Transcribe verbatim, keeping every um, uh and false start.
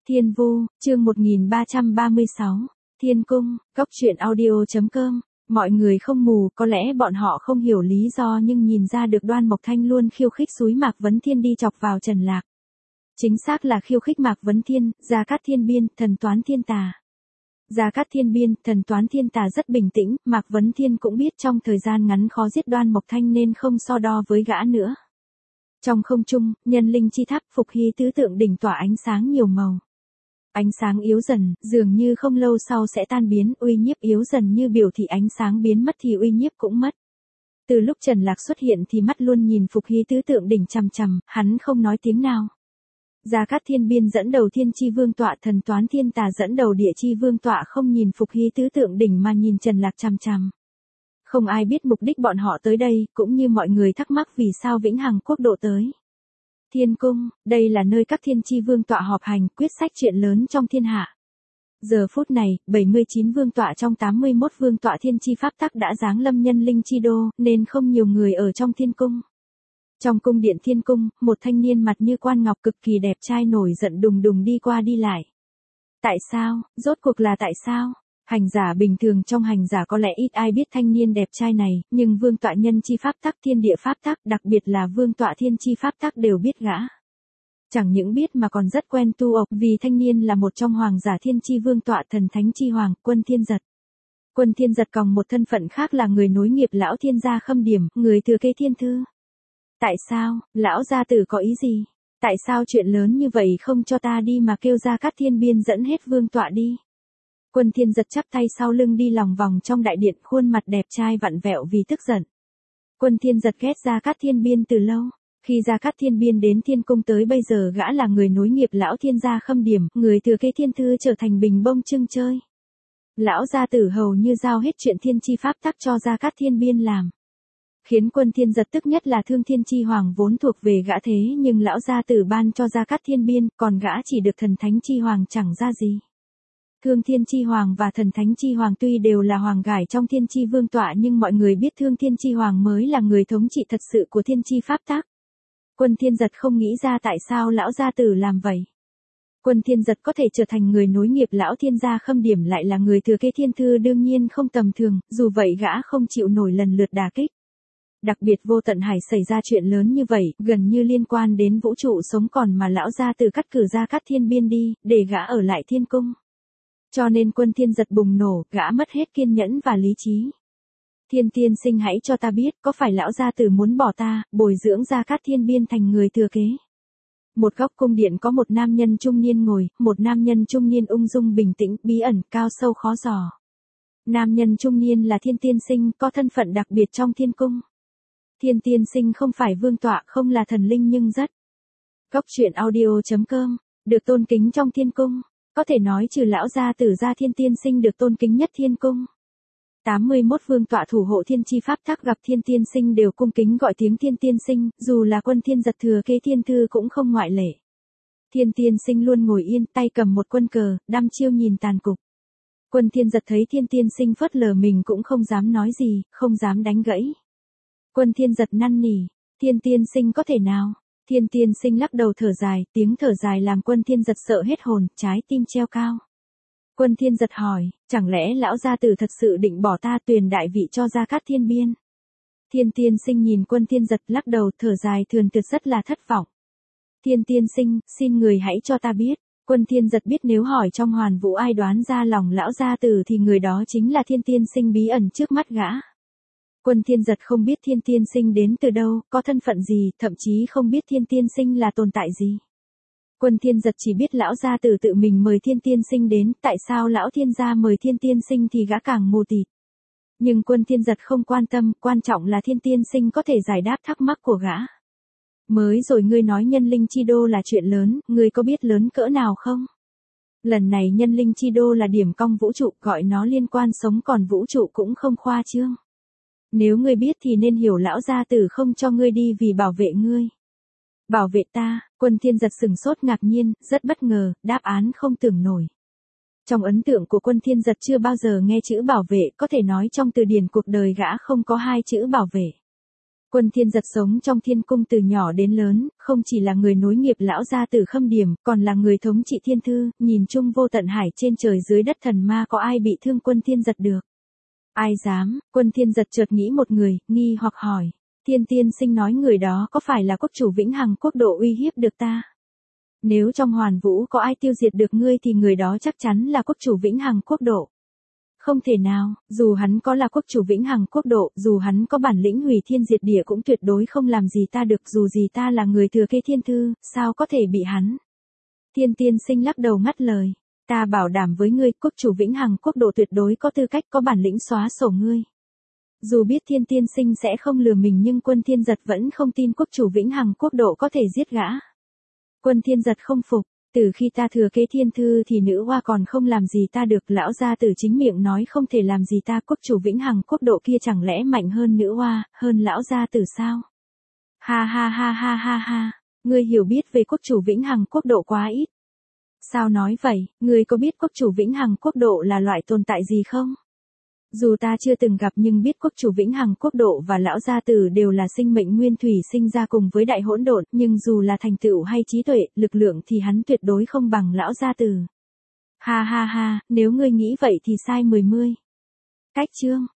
Thiên Vu, chương một nghìn ba trăm ba mươi sáu, Thiên Cung, Cốc truyện audio chấm com. Mọi người không mù, có lẽ bọn họ không hiểu lý do nhưng nhìn ra được Đoan Mộc Thanh luôn khiêu khích xúi Mạc Vấn Thiên đi chọc vào Trần Lạc. Chính xác là khiêu khích Mạc Vấn Thiên, Gia Cát Thiên Biên, thần toán thiên tà. Gia Cát Thiên Biên, thần toán thiên tà rất bình tĩnh, Mạc Vấn Thiên cũng biết trong thời gian ngắn khó giết Đoan Mộc Thanh nên không so đo với gã nữa. Trong không trung, nhân linh chi tháp Phục Hy tứ tượng đỉnh tỏa ánh sáng nhiều màu. Ánh sáng yếu dần, dường như không lâu sau sẽ tan biến, uy nhiếp yếu dần như biểu thị ánh sáng biến mất thì uy nhiếp cũng mất. Từ lúc Trần Lạc xuất hiện thì mắt luôn nhìn Phục Hy tứ tượng đỉnh chằm chằm, hắn không nói tiếng nào. Gia Cát Thiên Biên dẫn đầu Thiên Chi Vương tọa, thần toán thiên tà dẫn đầu Địa Chi Vương tọa không nhìn Phục Hy tứ tượng đỉnh mà nhìn Trần Lạc chằm chằm. Không ai biết mục đích bọn họ tới đây, cũng như mọi người thắc mắc vì sao Vĩnh Hằng Quốc độ tới. Thiên Cung, đây là nơi các thiên chi vương tọa họp hành, quyết sách chuyện lớn trong thiên hạ. Giờ phút này, bảy mươi chín vương tọa trong tám mươi mốt vương tọa thiên chi pháp tắc đã giáng lâm nhân linh chi đô, nên không nhiều người ở trong thiên cung. Trong cung điện thiên cung, một thanh niên mặt như quan ngọc cực kỳ đẹp trai nổi giận đùng đùng đi qua đi lại. Tại sao, rốt cuộc là tại sao? Hành giả bình thường trong hành giả có lẽ ít ai biết thanh niên đẹp trai này, nhưng vương tọa nhân chi pháp tắc thiên địa pháp tắc, đặc biệt là vương tọa thiên chi pháp tắc đều biết gã. Chẳng những biết mà còn rất quen tu ộc vì thanh niên là một trong hoàng giả thiên chi vương tọa thần thánh chi hoàng, Quân Thiên Giật. Quân Thiên Giật còn một thân phận khác là người nối nghiệp lão thiên gia Khâm Điểm, người thừa kế thiên thư. Tại sao, lão gia tử có ý gì? Tại sao chuyện lớn như vậy không cho ta đi mà kêu Gia Cát Thiên Biên dẫn hết vương tọa đi? Quân Thiên Giật chắp tay sau lưng đi lòng vòng trong đại điện, khuôn mặt đẹp trai vặn vẹo vì tức giận. Quân Thiên Giật ghét Gia Cát Thiên Biên từ lâu. Khi Gia Cát Thiên Biên đến thiên cung tới bây giờ gã là người nối nghiệp lão thiên gia Khâm Điểm, người thừa kế thiên thư trở thành bình bông trưng chơi. Lão gia tử hầu như giao hết chuyện thiên chi pháp tắc cho Gia Cát Thiên Biên làm. Khiến Quân Thiên Giật tức nhất là Thương Thiên Chi Hoàng vốn thuộc về gã thế nhưng lão gia tử ban cho Gia Cát Thiên Biên, còn gã chỉ được thần thánh chi hoàng chẳng ra gì. Thương Thiên Chi Hoàng và Thần Thánh Chi Hoàng tuy đều là hoàng gải trong Thiên Chi Vương tọa nhưng mọi người biết Thương Thiên Chi Hoàng mới là người thống trị thật sự của Thiên Chi Pháp tắc. Quân Thiên Giật không nghĩ ra tại sao lão gia tử làm vậy. Quân Thiên Giật có thể trở thành người nối nghiệp lão thiên gia Khâm Điểm lại là người thừa kế thiên thư đương nhiên không tầm thường, dù vậy gã không chịu nổi lần lượt đả kích. Đặc biệt Vô Tận Hải xảy ra chuyện lớn như vậy, gần như liên quan đến vũ trụ sống còn mà lão gia tử cắt cử Gia Cát Thiên Biên đi, để gã ở lại thiên cung. Cho nên Quân Thiên Giật bùng nổ, gã mất hết kiên nhẫn và lý trí. Thiên tiên sinh hãy cho ta biết, có phải lão gia tử muốn bỏ ta, bồi dưỡng Gia Cát Thiên Biên thành người thừa kế. Một góc cung điện có một nam nhân trung niên ngồi, một nam nhân trung niên ung dung bình tĩnh, bí ẩn, cao sâu khó dò. Nam nhân trung niên là Thiên tiên sinh, có thân phận đặc biệt trong thiên cung. Thiên tiên sinh không phải vương tọa, không là thần linh nhưng rất. Cốc truyện audio chấm com, được tôn kính trong thiên cung. Có thể nói trừ lão gia tử ra Thiên tiên sinh được tôn kính nhất thiên cung. tám mươi mốt vương tọa thủ hộ thiên chi pháp tắc gặp Thiên tiên sinh đều cung kính gọi tiếng Thiên tiên sinh, dù là Quân Thiên Giật thừa kế thiên thư cũng không ngoại lệ. Thiên tiên sinh luôn ngồi yên, tay cầm một quân cờ, đăm chiêu nhìn tàn cục. Quân Thiên Giật thấy Thiên tiên sinh phớt lờ mình cũng không dám nói gì, không dám đánh gãy. Quân Thiên Giật năn nỉ, Thiên tiên sinh có thể nào? Thiên tiên sinh lắc đầu thở dài, tiếng thở dài làm Quân Thiên Giật sợ hết hồn, trái tim treo cao. Quân Thiên Giật hỏi, chẳng lẽ lão gia tử thật sự định bỏ ta truyền đại vị cho Gia Cát Thiên Biên? Thiên tiên sinh nhìn Quân Thiên Giật lắc đầu thở dài thườn thượt rất là thất vọng. Thiên tiên sinh, xin người hãy cho ta biết. Quân Thiên Giật biết nếu hỏi trong hoàn vũ ai đoán ra lòng lão gia tử thì người đó chính là Thiên tiên sinh bí ẩn trước mắt gã. Quân Thiên Giật không biết Thiên tiên sinh đến từ đâu, có thân phận gì, thậm chí không biết Thiên tiên sinh là tồn tại gì. Quân Thiên Giật chỉ biết lão gia tử tự mình mời Thiên tiên sinh đến, tại sao lão thiên gia mời Thiên tiên sinh thì gã càng mù tịt. Nhưng Quân Thiên Giật không quan tâm, quan trọng là Thiên tiên sinh có thể giải đáp thắc mắc của gã. Mới rồi ngươi nói nhân linh chi đô là chuyện lớn, ngươi có biết lớn cỡ nào không? Lần này nhân linh chi đô là điểm cong vũ trụ, gọi nó liên quan sống còn vũ trụ cũng không khoa trương. Nếu ngươi biết thì nên hiểu lão gia tử không cho ngươi đi vì bảo vệ ngươi. Bảo vệ ta, Quân Thiên Giật sừng sốt ngạc nhiên, rất bất ngờ, đáp án không tưởng nổi. Trong ấn tượng của Quân Thiên Giật chưa bao giờ nghe chữ bảo vệ, có thể nói trong từ điển cuộc đời gã không có hai chữ bảo vệ. Quân Thiên Giật sống trong thiên cung từ nhỏ đến lớn, không chỉ là người nối nghiệp lão gia tử Khâm Điểm, còn là người thống trị thiên thư, nhìn chung vô tận hải trên trời dưới đất thần ma có ai bị thương Quân Thiên Giật được. Ai dám, Quân Thiên Giật chợt nghĩ một người, nghi hoặc hỏi. Thiên tiên sinh nói người đó có phải là quốc chủ Vĩnh Hằng quốc độ uy hiếp được ta? Nếu trong hoàn vũ có ai tiêu diệt được ngươi thì người đó chắc chắn là quốc chủ Vĩnh Hằng quốc độ. Không thể nào, dù hắn có là quốc chủ Vĩnh Hằng quốc độ, dù hắn có bản lĩnh hủy thiên diệt địa cũng tuyệt đối không làm gì ta được, dù gì ta là người thừa kế thiên thư, sao có thể bị hắn. Thiên tiên sinh lắc đầu ngắt lời, ta bảo đảm với ngươi, quốc chủ Vĩnh Hằng quốc độ tuyệt đối có tư cách có bản lĩnh xóa sổ ngươi. Dù biết thiên tiên sinh sẽ không lừa mình nhưng Quân Thiên Giật vẫn không tin quốc chủ Vĩnh Hằng quốc độ có thể giết gã. Quân Thiên Giật không phục, từ khi ta thừa kế thiên thư thì nữ hoa còn không làm gì ta được, lão gia tử chính miệng nói không thể làm gì ta, quốc chủ Vĩnh Hằng quốc độ kia chẳng lẽ mạnh hơn nữ hoa, hơn lão gia tử sao? Ha ha ha ha ha ha, ngươi hiểu biết về quốc chủ Vĩnh Hằng quốc độ quá ít. Sao nói vậy, ngươi có biết quốc chủ Vĩnh Hằng quốc độ là loại tồn tại gì không? Dù ta chưa từng gặp nhưng biết quốc chủ Vĩnh Hằng quốc độ và lão gia tử đều là sinh mệnh nguyên thủy sinh ra cùng với đại hỗn độn, nhưng dù là thành tựu hay trí tuệ, lực lượng thì hắn tuyệt đối không bằng lão gia tử. Ha ha ha, nếu ngươi nghĩ vậy thì sai mười mươi. Cách chương